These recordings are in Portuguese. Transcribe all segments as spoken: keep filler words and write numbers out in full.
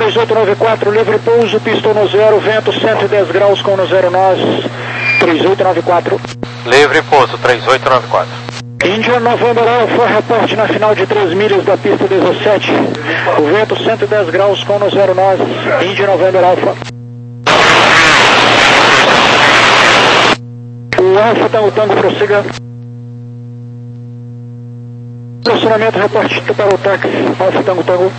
três oito nove quatro, livre pouso, pistão no zero, vento cento e dez graus com no zero nós, três oito nove quatro. Livre pouso, três oito nove quatro. Índia November Alpha, reporte na final de três milhas da pista dezessete, o vento cento e dez graus com no zero nós, Índia November Alpha. O Alpha Tango Tango prossiga. Estacionamento, reporte para o táxi, Alpha Tango Tango.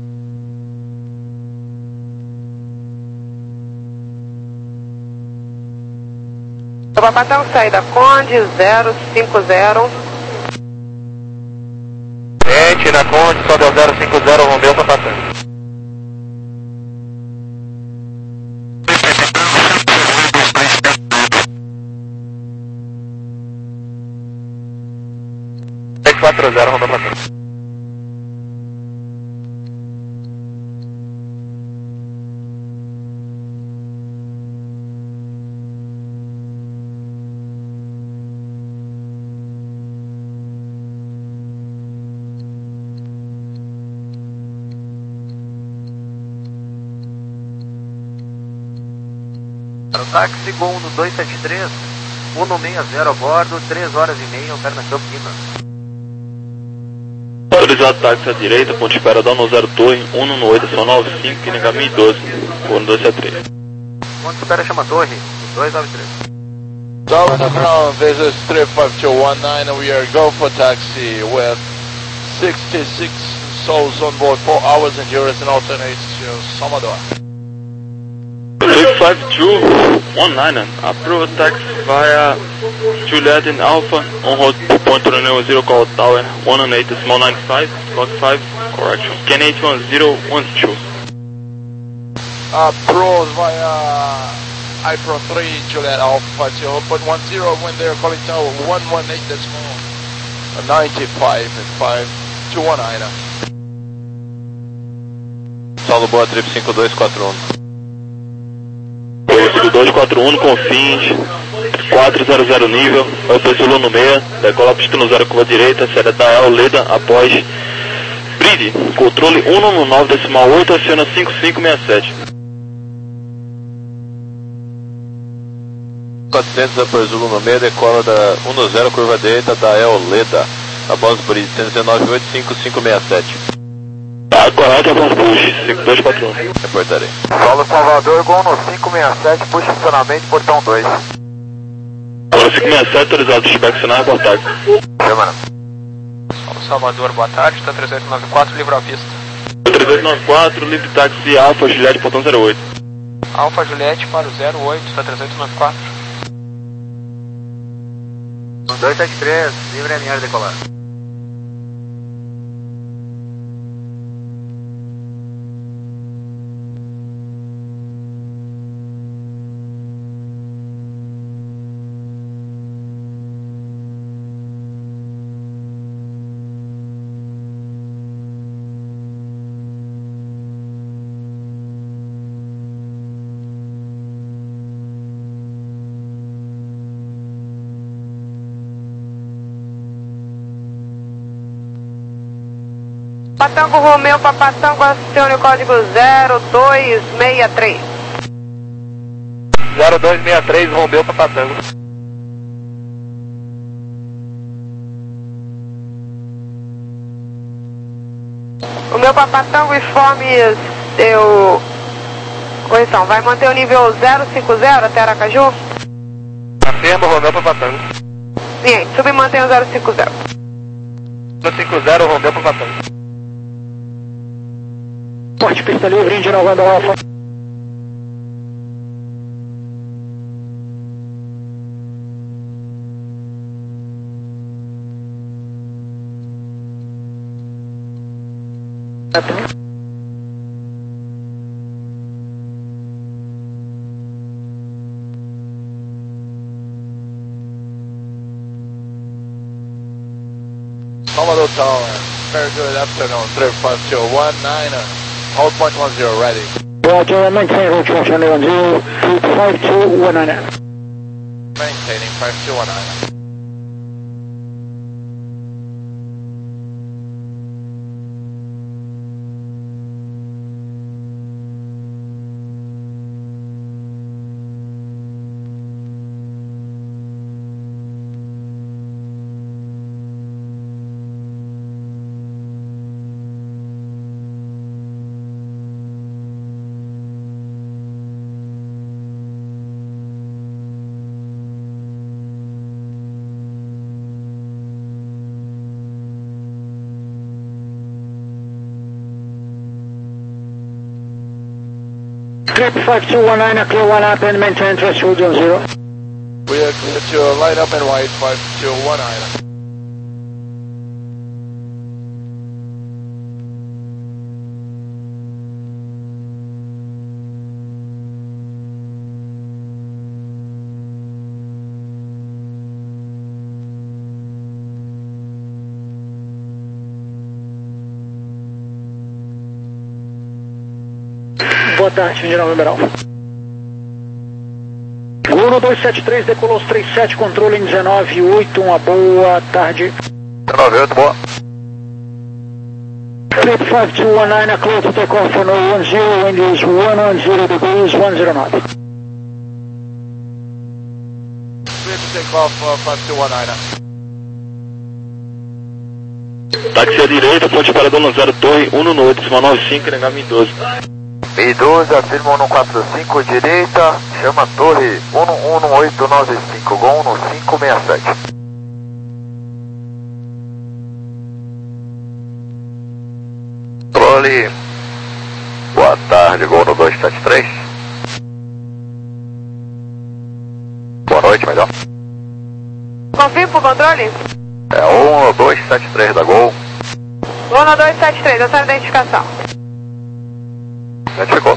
Papatão, saída Conde, zero cinco zero. Gente, na Conde, só deu zero cinco zero, Romeu Papatão. seis quatro zero, Romeu Papatão. Táxi Gol no dois sete três, um seis zero a bordo, três horas e meia, Alberna Campinas. Autorizado táxi à direita, ponte espera da zero Torre, um nove oito, são nove cinco, que nega mil e doze, no dois sete três. Ponte espera chama Torre, dois nove três. Tower the ground, this is three five two one nine and we are go for taxi with sixty-six souls on board, four hours and yours and alternates to Salvador. three five two one nine, approve taxi via Juliet in Alpha, on hold point to the zero call tower, one eight small nine five, clock five, correction, can eight one zero one two. Approve via iPro three Juliet Alpha zero point one zero when they are calling tower one one eight decimal ninety-five and five two one nine. Saulo Boa, trip cinco dois quatro um. cinco dois quatro um com fins quatro zero zero nível, vai para Zulu no meia, decola a pista no zero curva direita, série da El Leda após Bride, controle um nove nove decimal oito, aciona cinco cinco seis sete. quatrocentos após Zulu no meia, decola da um zero curva direita da El Leda, após Bride, cento e dezenove oito cinco cinco seis sete. Tá correto, após push, cinco dois quatro um. Reportarei. Solo Salvador, Gol no cinco seis sete, puxa estacionamento, portão dois. Agora cinco seis sete, autorizado, pushback, sinal, reportagem. Semana. Solo Salvador, boa tarde, está três oito nove quatro, livre à pista. três oito nove quatro, livre táxi Alfa Juliette, portão zero oito. Alfa Juliette para o zero oito, está três oito nove quatro. dois sete três, livre M R decolar. Patango Romeu, Papatango, acione o código zero dois seis três. zero dois seis três, Romeu Papatango. O meu Papatango informe seu... Correção, vai manter o nível zero cinco zero até Aracaju? Afirma, Romeu Papatango. Sim, sub e mantém o zero cinco zero. zero cinco zero, Romeu Papatango. Porte pista livre, Índia November Alpha. Salvador Tower, very good afternoon, three five two one nine, hold point one zero, ready. Roger, maintain route one zero, five two one nine. Maintaining five two one nine. Trip five two one nine, clear one up and maintain threshold on zero. We are clear to line up and white five two one nine. Boa tarde, Indiana November Alpha. um dois sete três, decolou os trinta e sete, controle em dezenove oito, uma boa tarde. dezenove oito, boa. Trip five two one nine, clear to take off on zero ten, wind is one ten degrees, one zero knot. Clear to take off uh, five two one nine. Táxi à direita, ponte para Dona Zero Torre, um no oito, cima nove cinco, negar mil doze. mil doze, afirma um quatro cinco, direita, chama Torre um um oito nove cinco, Gol no cinco seis sete. Controle, boa tarde, Gol no dois sete três. Boa noite, melhor. Confirma pro controle? É um dois sete três da Gol. Gol dois sete três, essa é a identificação. Identificou.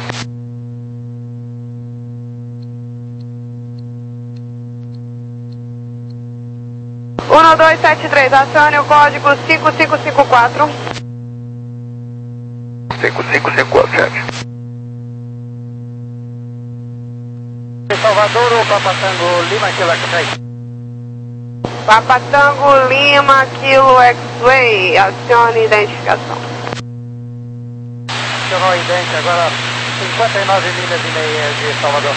um dois sete três, acione o código cinco cinco cinco quatro. cinco cinco cinco quatro, gente. Salvador ou Papatango Lima, Kilo X-Ray? Papatango Lima, Kilo X-Ray, acione identificação. Acionou a idência, agora cinquenta e nove milhas e meia de Salvador.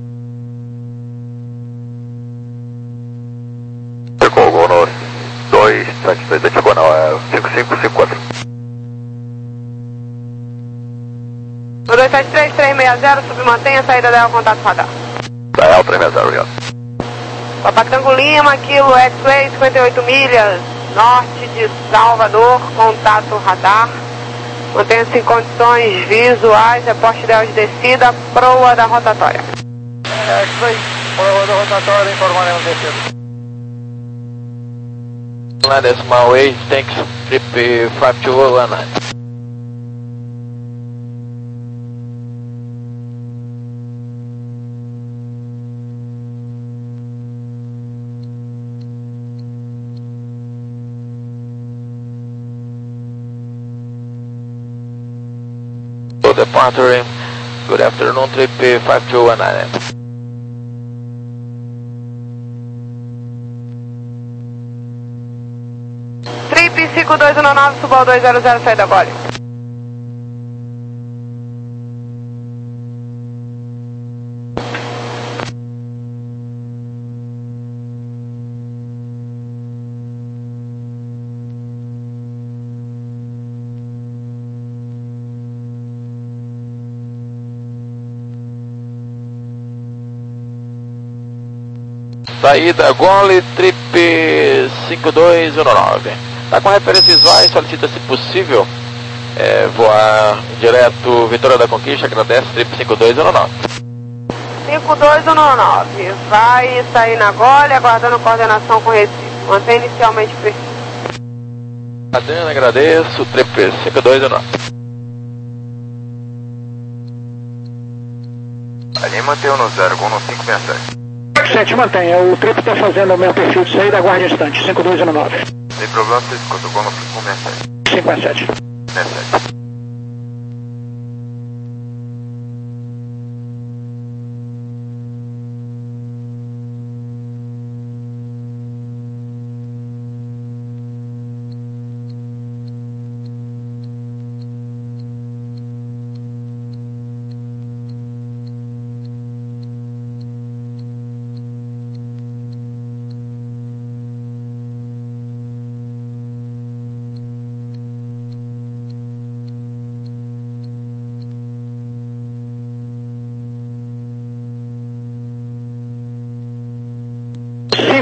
Ficou o Gol no dois sete três, identificou não, é cinco cinco cinco quatro. O dois sete três, três seis zero, submantenha a saída dela, contato radar. Da E L três seis zero, obrigado. Papatango Lima, Kilo X-Ray, cinquenta e oito milhas, norte de Salvador, contato radar. Mantenha-se em condições visuais, reporte ideal de descida, proa da rotatória. É, X-Ray, proa da rotatória, informaremos descida. Line decimal way, thanks, trip five two one nine. Departure, good afternoon, trip five two one nine. Trip cinco dois um nove, suba ao dois zero zero, saída gole. Saída Gole, trip cinco dois um nove. Está com referências visuais, solicita se possível é, voar direto Vitória da Conquista, agradece, trip cinco dois um nove. cinco dois um nove, vai sair na Gole, aguardando coordenação com Recife. Mantém inicialmente preciso. Adriano, agradeço, trip cinco dois um nove. Ali mantém o no zero, Gol no cinco seis sete. sete, mantenha. O trip está fazendo o meu perfil de saída, aguarde um instante. cinco dois um nove. Sem problema, você escuta o Gol no cinco seis sete. cinco sete. seis sete.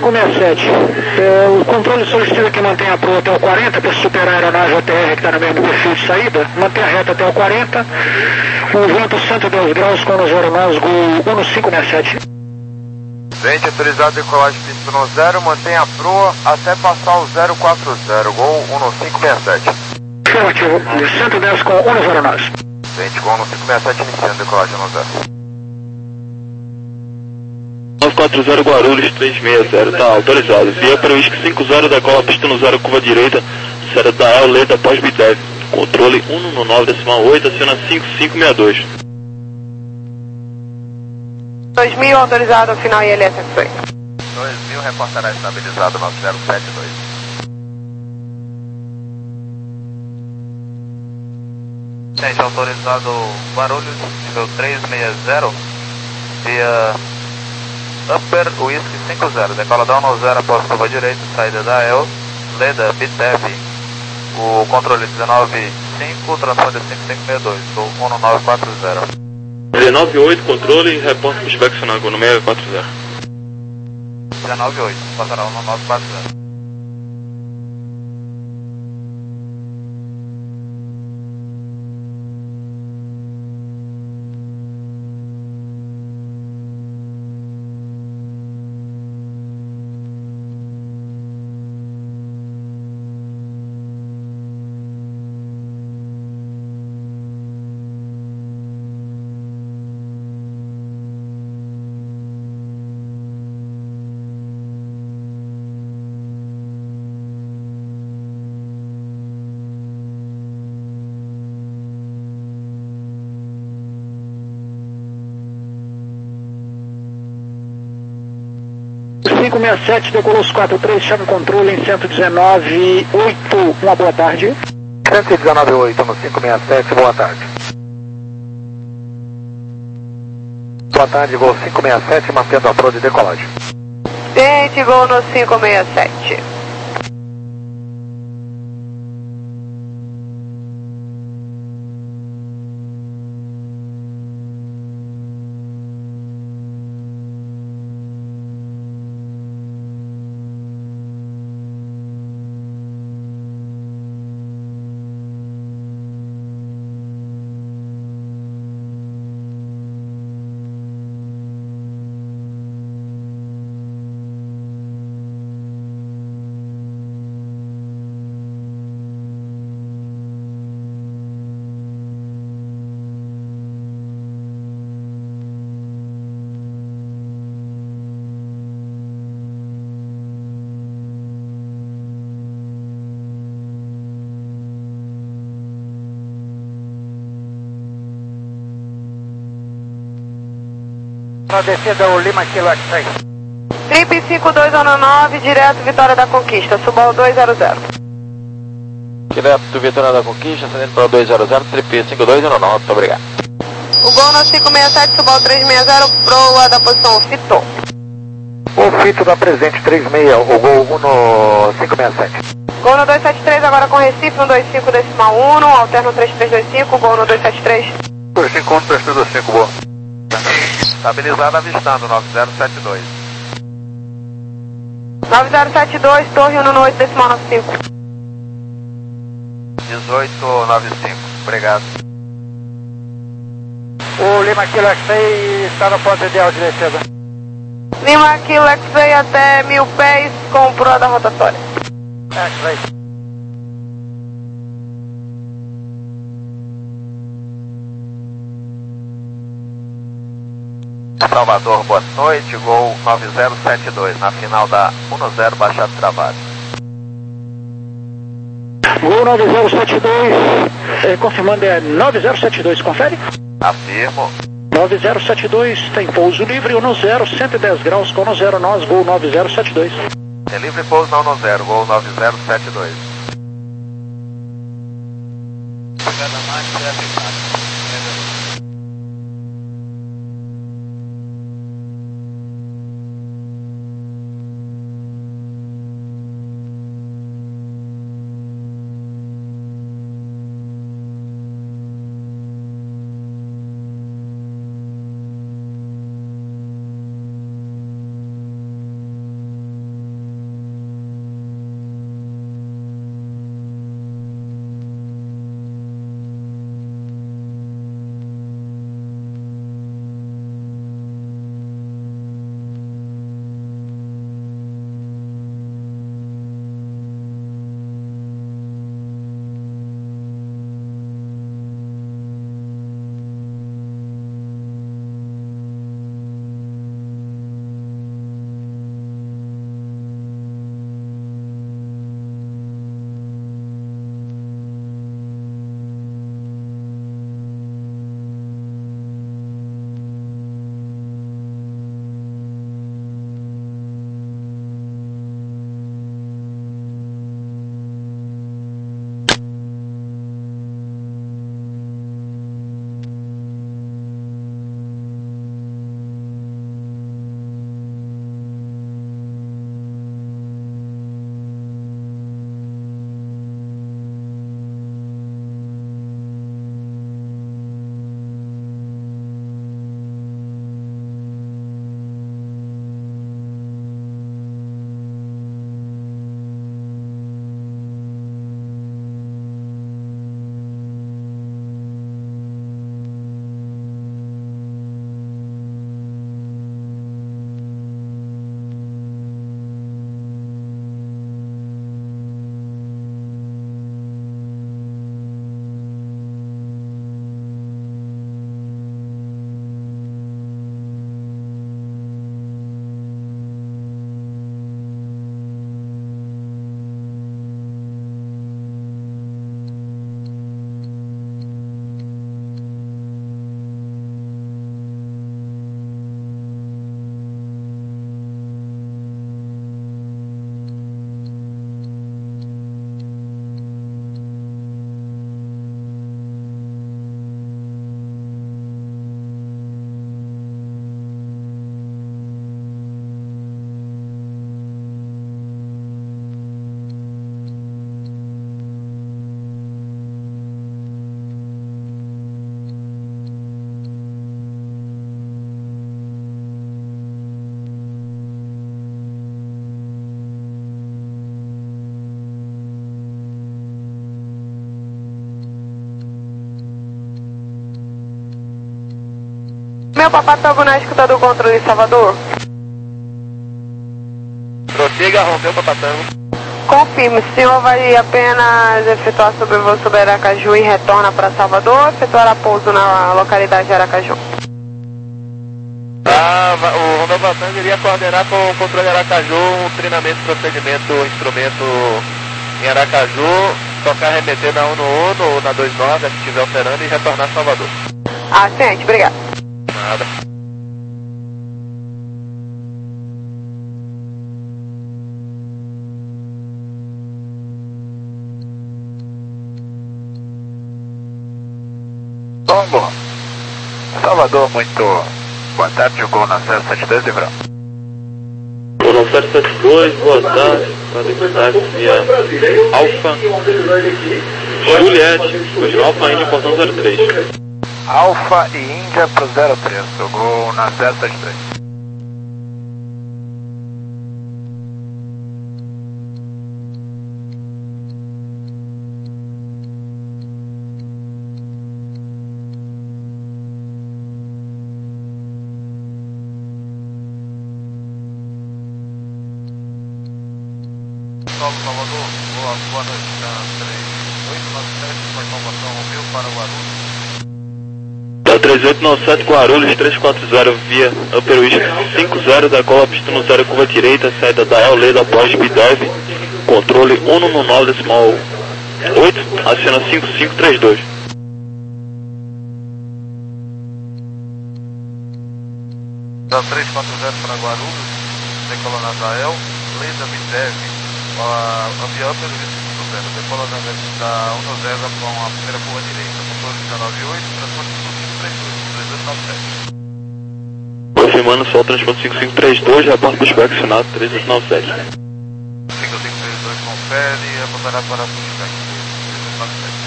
cinco seis sete. É, o controle solicita que mantenha a proa até o quarenta para superar a aeronave A T R que está no mesmo perfil de saída. Mantenha a reta até o quarenta. O vento cento e dez graus com zero nós, Gol um cinco seis sete. Vente autorizado decolagem pista no zero, mantenha a proa até passar o zero quatro zero, Gol um cinco seis sete. Afirmativo, cento e dez com um zero nós. Vente Gol um cinco seis sete iniciando decolagem no zero. nove quatro zero Guarulhos três seis zero, tá autorizado. Via para o I S C cinco zero, decola pista no zero, curva direita, série da E O Leda pós-Bidev. Controle um no nove decimal oito, acena cinco cinco seis dois. dois mil autorizado, final I L S X oito. dois mil reportará estabilizado nove zero sete dois. Gente, autorizado Guarulhos, nível três seis zero, via Upper U I S C cinco zero, decola down no zero após curva direita, saída da E O, Leda, Bitef, o controle dezenove cinco, transponder cinco cinco seis dois, ou um nove quatro zero. dezenove oito, controle e reporte pushback Sonago no seis quatro zero. dezenove oito, passará um nove quatro zero. cinco seis sete, decolou os quatro três, chama o controle em cento e dezenove oito, uma boa tarde. cento e dezenove oito no cinco seis sete, boa tarde. Boa tarde, Gol cinco seis sete, mantendo a proa de decolagem. Gente, Gol no cinco seis sete. Na descida o Lima Kilo X-Ray. Trip cinco dois um nove, direto Vitória da Conquista, suba ao dois zero zero. Direto Vitória da Conquista, ascendendo para o dois zero zero, trip cinco dois um nove, muito obrigado. O Gol no cinco seis sete, suba ao três seis zero, proa da posição Fito. O Fito da presente três seis, o Gol um no cinco seis sete. Gol no dois sete três, agora com Recife, um dois cinco decimal um, alterno três três dois cinco, Gol no dois sete três. dois cinco um, três três dois cinco, boa. Estabilizado avistando, nove zero sete dois. nove zero sete dois, torre um no oito decimal nove cinco. dezoito nove cinco, obrigado. O Lima Kilo X-Ray está no ponto ideal de descida. Lima Kilo X-Ray até mil pés com proa da rotatória. X-Ray. Salvador, boa noite, Gol nove zero sete dois, na final da um zero, baixado travado. Gol nove zero sete dois, é, confirmando, é nove zero sete dois, confere? Afirmo. nove zero sete dois, tem pouso livre, um zero, cento e dez graus, com um zero nós, Gol nove zero sete dois. É livre pouso na um zero, Gol nove zero sete dois. Meu papatango na escuta do controle em Salvador. Prossiga, rompeu o papatango. Confirme, o senhor vai apenas efetuar sobrevoo sobre Aracaju e retorna para Salvador ou efetuará pouso na localidade de Aracaju? Ah, o Romeu Papatango iria coordenar com o controle de Aracaju um treinamento, procedimento, instrumento em Aracaju, tocar remeter na um no um ou na dois nove, se estiver operando, e retornar a Salvador. Ah, ciente, obrigado. Nada. Tombo. Salvador, muito boa tarde, Gol na zero sete dois, Livrão. Gol na zero sete dois, boa tarde, para destaque via Alfa, Juliette, continua Alfa Índia, portão zero três. Alfa e Índia pro zero três, Gol na zero sete dois. Salvador, boa, boa noite, três oito nove sete, informação Romeu para Guarulhos. Da três oito nove sete Guarulhos, três quatro zero via Upper Whisky cinco zero, da cola pista no zero curva direita, saída da El Leda após Bidev, controle um no nove decimal oito, acena cinco cinco três dois. Da três quatro zero para Guarulhos, decola na Zael, Leda Bidev. A avião pelo cinco zero, decola da um no zero com a primeira curva direita, motor dezenove oito, transporte cinco cinco três dois, três oito nove sete. Confirmando só o transporte cinco cinco três dois, reporte pushback assinado três oito nove sete. cinco cinco três dois confere e apontará para pushback três oito nove sete.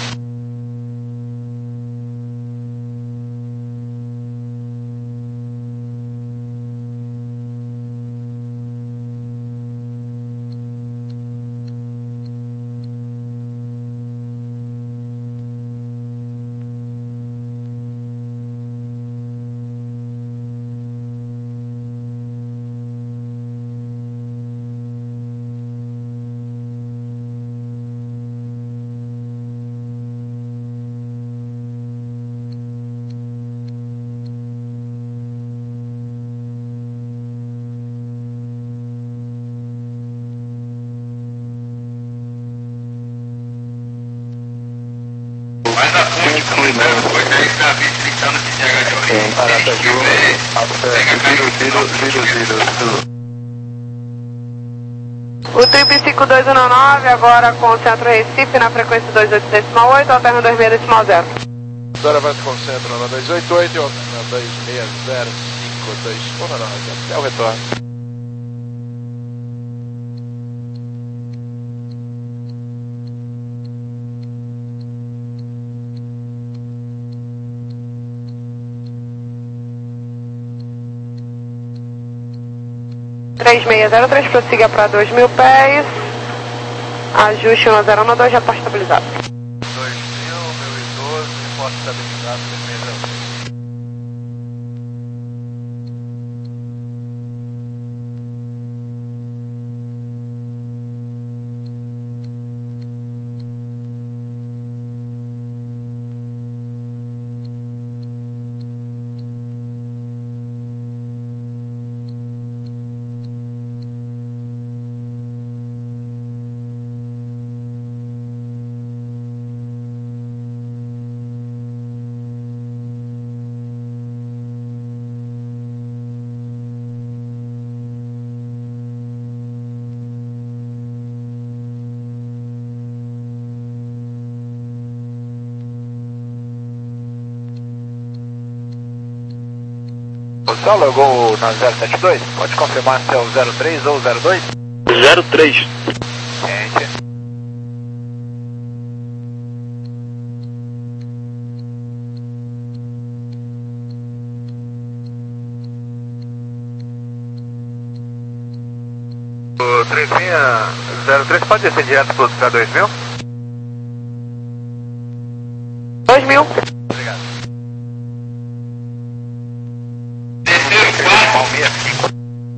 Mais à frente, como depois aí está visitando esse C H J. Sim, Aracaju, zero zero zero zero. O trip cinco dois um nove, agora com o centro Recife na frequência dois oito decimal oito, alterna dois seis decimal zero. Agora vai com o centro na dois oito oito e alterna dois seis zero cinco dois um nove, até o retorno. três seis zero três, prossiga para dois mil pés, ajuste um zero um dois, já está estabilizado. dois mil, mil e doze, porte estabilizado, três seis zero três. Saulo, Gol na zero sete dois, pode confirmar se é o zero três ou zero dois? zero três. Gente. O três seis zero três pode descer direto para dois mil? dois mil. Obrigado. sessenta e cinco.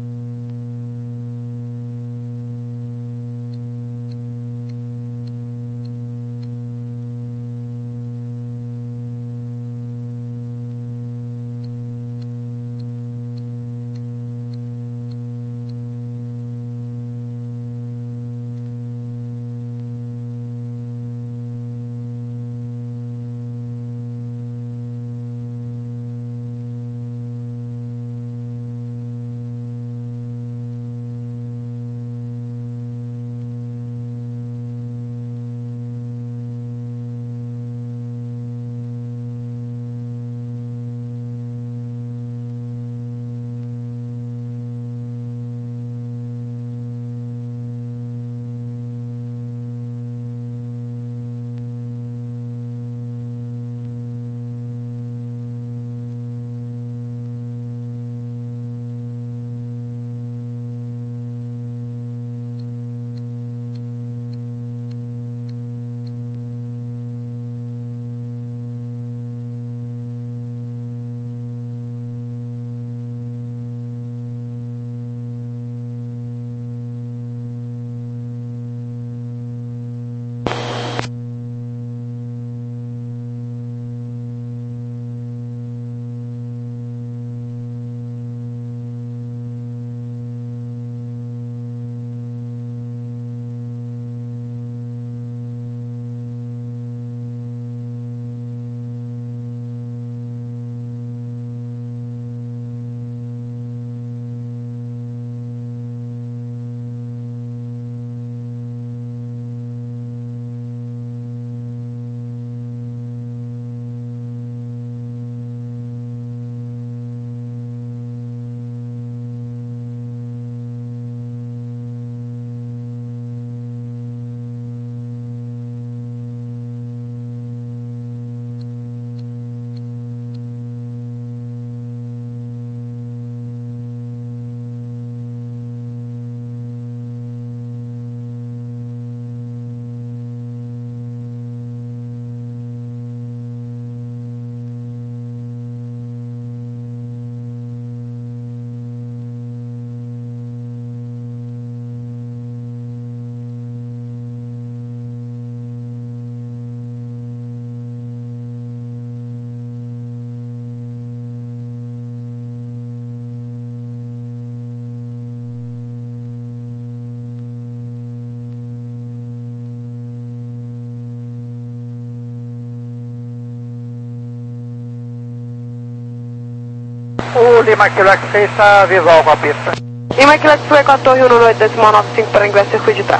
O Lima Kilo X-Ray está visual com a pista. Lima Kilo X-Ray com a torre um oito decimal nove cinco para ingress circuito de trás.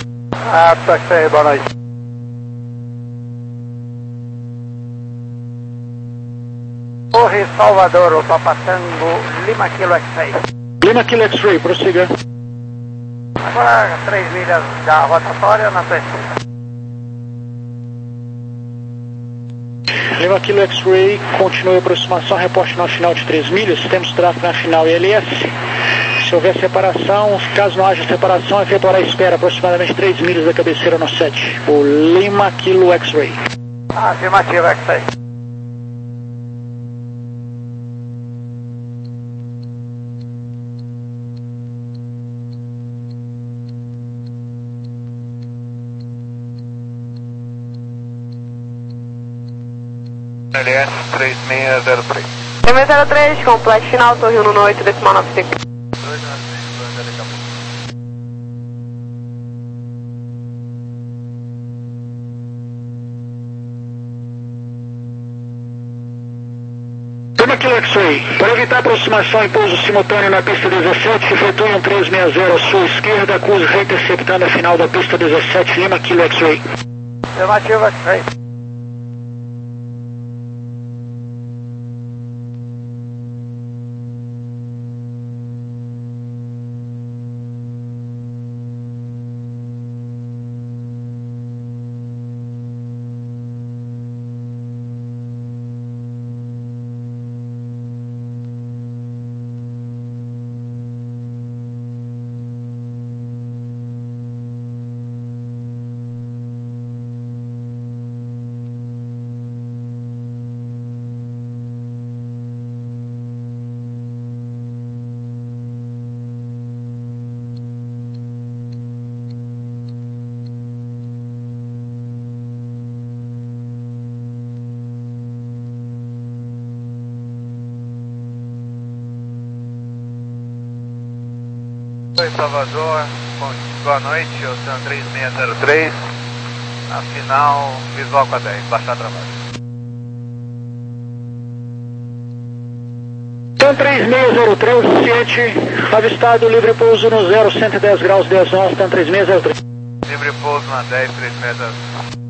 Ah, tá X-Ray, boa noite. Torre Salvador, eu estou passando Lima Kilo X-Ray. Lima Kilo X-Ray, prossiga. Agora três milhas da rotatória na sua esquerda. Lima Kilo X-Ray, continue a aproximação, reporte na final de três milhas, temos tráfego na final I L S. Se houver separação, caso não haja separação, efetuará a espera aproximadamente três milhas da cabeceira no sete. O Lima Kilo X-Ray. Afirmativa X-Ray. L S três seis zero três. três seis zero três, complexo final, torre um oito decimal nove cinco. Lima Kilo X-Ray, para evitar aproximação e pouso simultâneo na pista dezessete, efetue um três seis zero à sua esquerda, acuse reinterceptando a final da pista dezessete, Lima Kilo X-Ray. Afirmativa X-Ray. Oi, Salvador, bom, boa noite, Oceano três seis zero três, na final, visual com a dez, baixar trabalho. Oceano três seis zero três, suficiente, avistado, livre pouso no zero, cento e dez graus, dez nós, Oceano três seis zero três. Livre pouso na dez, três seis zero três.